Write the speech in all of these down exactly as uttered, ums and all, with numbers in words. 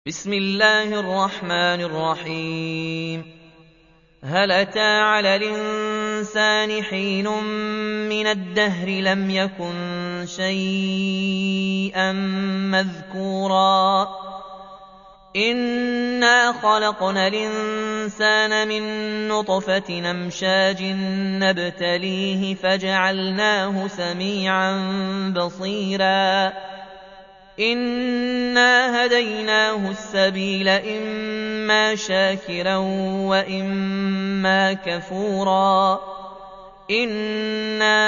بسم الله الرحمن الرحيم هل أتى على الإنسان حين من الدهر لم يكن شيئا مذكورا إنا خلقنا الإنسان من نطفة أمشاج نبتليه فجعلناه سميعا بصيرا إنا هديناه السبيل إما شاكرا وإما كفورا إنا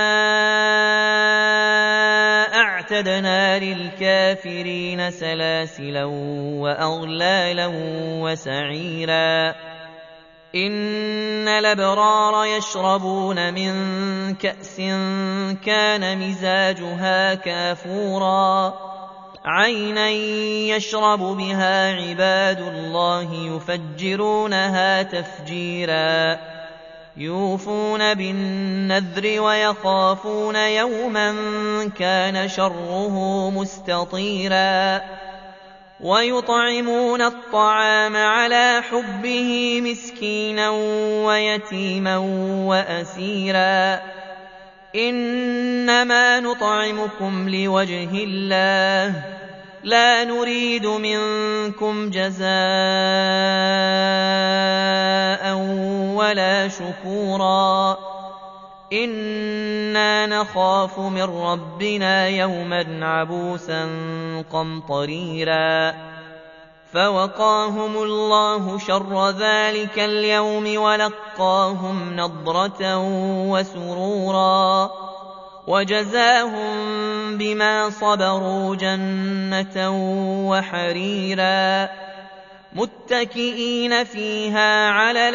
أعتدنا للكافرين سلاسلا وأغلالا وسعيرا إن الأبرار يشربون من كأس كان مزاجها كافورا عينا يشرب بها عباد الله يفجرونها تفجيرا يوفون بالنذر ويخافون يوما كان شره مستطيرا ويطعمون الطعام على حبه مسكينا ويتيما وأسيرا إنما نطعمكم لوجه الله لا نريد منكم جزاء ولا شكورا إنا نخاف من ربنا يوما عبوسا قمطريرا فوقاهم الله شر ذلك اليوم ولقاهم نضرة وسرورا وجزاهم بما صبروا جنة وحريرا متكئين فيها على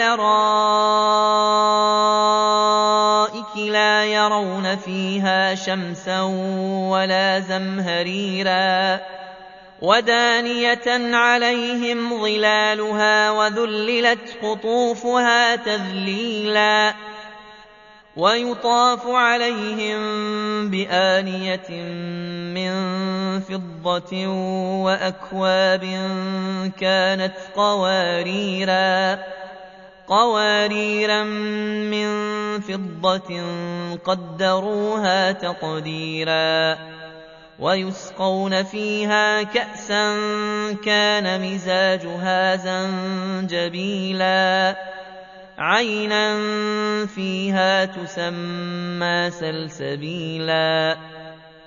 الأرائك لا يرون فيها شمسا ولا زمهريرا ودانية عليهم ظلالها وذللت قطوفها تذليلا ويطاف عليهم بآنية من فضة وأكواب كانت قواريرا قواريرا من فضة قدروها تقديرا ويسقون فيها كأسا كان مزاجها زنجبيلا عينا فيها تسمى سلسبيلا